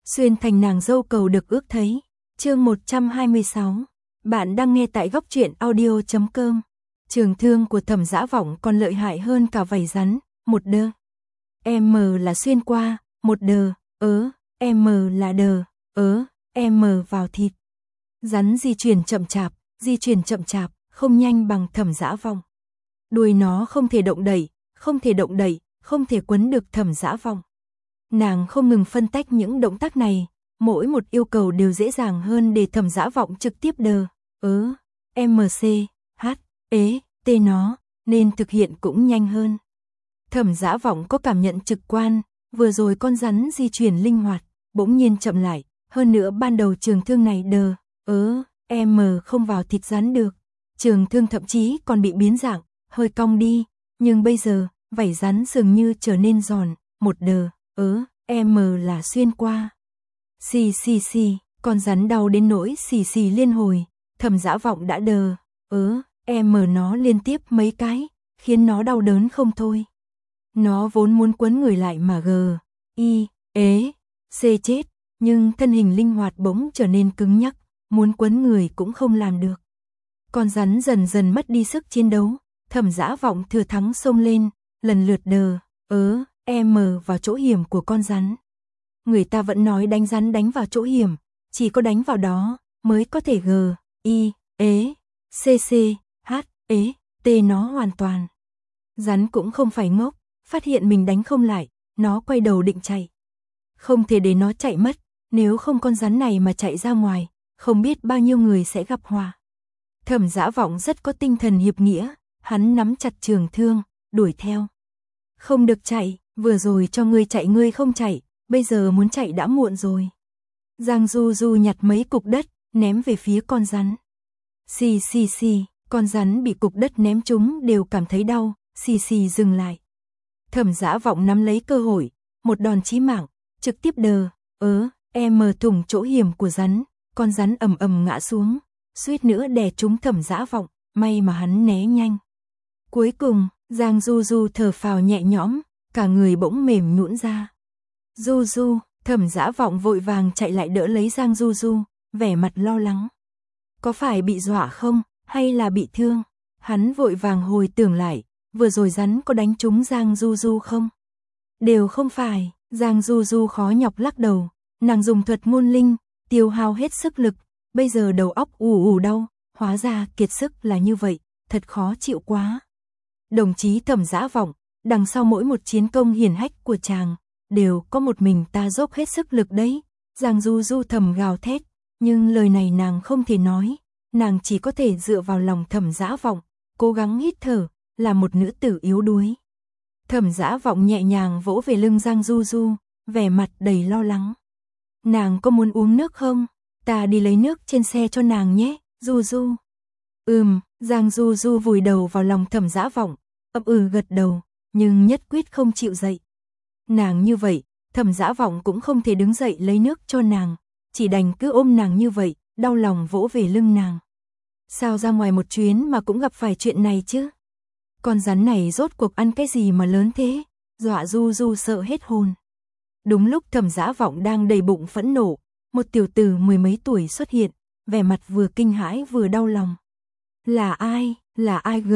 Xuyên thành nàng dâu cầu được ước thấy. Chương 126. Bạn đang nghe tại góc truyện audio.com. Trường thương của Thẩm Dã Vọng còn lợi hại hơn cả vảy rắn. Một đơ. M là xuyên qua, một đờ, M là đờ, M vào thịt. Rắn di chuyển chậm chạp, không nhanh bằng Thẩm Dã Vọng. Đuôi nó không thể động đẩy, không thể quấn được Thẩm Dã Vọng. Nàng không ngừng phân tách những động tác này, mỗi một yêu cầu đều dễ dàng hơn để Thẩm Dã Vọng trực tiếp đờ, MC, H, T nó, nên thực hiện cũng nhanh hơn. Thẩm Dã Vọng có cảm nhận trực quan, vừa rồi con rắn di chuyển linh hoạt, bỗng nhiên chậm lại, hơn nữa ban đầu trường thương này đờ, M không vào thịt rắn được. Trường thương thậm chí còn bị biến dạng, hơi cong đi, nhưng bây giờ, vảy rắn dường như trở nên giòn, một đờ, M là xuyên qua. Xì, con rắn đau đến nỗi xì liên hồi, Thẩm Dã Vọng đã đờ, M nó liên tiếp mấy cái, khiến nó đau đớn không thôi. Nó vốn muốn quấn người lại mà C chết, nhưng thân hình linh hoạt bỗng trở nên cứng nhắc, muốn quấn người cũng không làm được. Con rắn dần dần mất đi sức chiến đấu, Thẩm Dã Vọng thừa thắng xông lên, lần lượt đờ, M vào chỗ hiểm của con rắn. Người ta vẫn nói đánh rắn đánh vào chỗ hiểm, chỉ có đánh vào đó mới có thể C, H, T nó hoàn toàn. Rắn cũng không phải ngốc, phát hiện mình đánh không lại, nó quay đầu định chạy. Không thể để nó chạy mất, nếu không con rắn này mà chạy ra ngoài, không biết bao nhiêu người sẽ gặp họa. Thẩm Dã Vọng rất có tinh thần hiệp nghĩa, hắn nắm chặt trường thương, đuổi theo. Không được chạy, vừa rồi cho ngươi chạy ngươi không chạy, bây giờ muốn chạy đã muộn rồi. Giang Du Du nhặt mấy cục đất, ném về phía con rắn. Xì, con rắn bị cục đất ném trúng đều cảm thấy đau, xì dừng lại. Thẩm Dã Vọng nắm lấy cơ hội, một đòn chí mạng, trực tiếp đờ, M thủng chỗ hiểm của rắn, con rắn ầm ngã xuống, suýt nữa đè trúng Thẩm Dã Vọng, may mà hắn né nhanh. Cuối cùng, Giang Du Du thở phào nhẹ nhõm, cả người bỗng mềm nhũn ra. Du, Thẩm Dã Vọng vội vàng chạy lại đỡ lấy Giang Du Du, vẻ mặt lo lắng. Có phải bị dọa không, hay là bị thương? Hắn vội vàng hồi tưởng lại, vừa rồi rắn có đánh trúng Giang Du Du không? Đều không phải, Giang Du Du khó nhọc lắc đầu, nàng dùng thuật ngôn linh, tiêu hao hết sức lực, bây giờ đầu óc ù đau, hóa ra kiệt sức là như vậy, thật khó chịu quá. Đồng chí Thẩm Dã Vọng, đằng sau mỗi một chiến công hiển hách của chàng, đều có một mình ta dốc hết sức lực đấy. Giang Du Du thầm gào thét, nhưng lời này nàng không thể nói, nàng chỉ có thể dựa vào lòng Thẩm Dã Vọng, cố gắng hít thở, là một nữ tử yếu đuối. Thẩm Dã Vọng nhẹ nhàng vỗ về lưng Giang Du Du, vẻ mặt đầy lo lắng. Nàng có muốn uống nước không? Ta đi lấy nước trên xe cho nàng nhé, Du Du. Giang Du Du vùi đầu vào lòng Thẩm Dã Vọng, gật đầu, nhưng nhất quyết không chịu dậy. Nàng như vậy, Thẩm Dã Vọng cũng không thể đứng dậy lấy nước cho nàng, chỉ đành cứ ôm nàng như vậy, đau lòng vỗ về lưng nàng. Sao ra ngoài một chuyến mà cũng gặp phải chuyện này chứ? Con rắn này rốt cuộc ăn cái gì mà lớn thế? Dọa Du Du sợ hết hồn. Đúng lúc Thẩm Dã Vọng đang đầy bụng phẫn nộ, một tiểu tử mười mấy tuổi xuất hiện, vẻ mặt vừa kinh hãi vừa đau lòng. Là ai G,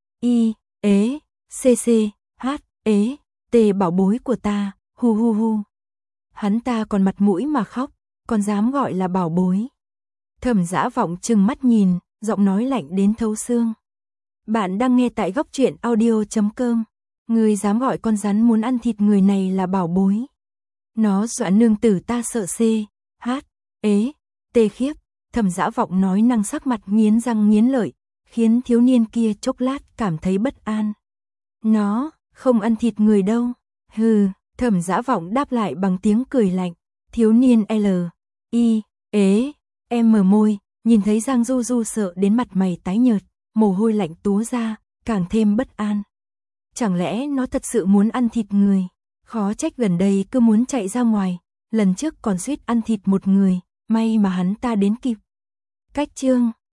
C, H, T bảo bối của ta, hu. Hắn ta còn mặt mũi mà khóc, còn dám gọi là bảo bối. Thẩm Dã Vọng trừng mắt nhìn, giọng nói lạnh đến thấu xương. Bạn đang nghe tại góc truyện audio.com. Ngươi dám gọi con rắn muốn ăn thịt người này là bảo bối. Nó dọa nương tử ta sợ C, H, T khiếp. Thẩm Dã Vọng nói năng sắc mặt nghiến răng nghiến lợi, khiến thiếu niên kia chốc lát cảm thấy bất an. Nó không ăn thịt người đâu. Hừ, Thẩm Dã Vọng đáp lại bằng tiếng cười lạnh. Thiếu niên M môi, nhìn thấy Giang Du Du sợ đến mặt mày tái nhợt, mồ hôi lạnh túa ra, càng thêm bất an. Chẳng lẽ nó thật sự muốn ăn thịt người? Khó trách gần đây cứ muốn chạy ra ngoài, lần trước còn suýt ăn thịt một người, may mà hắn ta đến kịp. Cách chương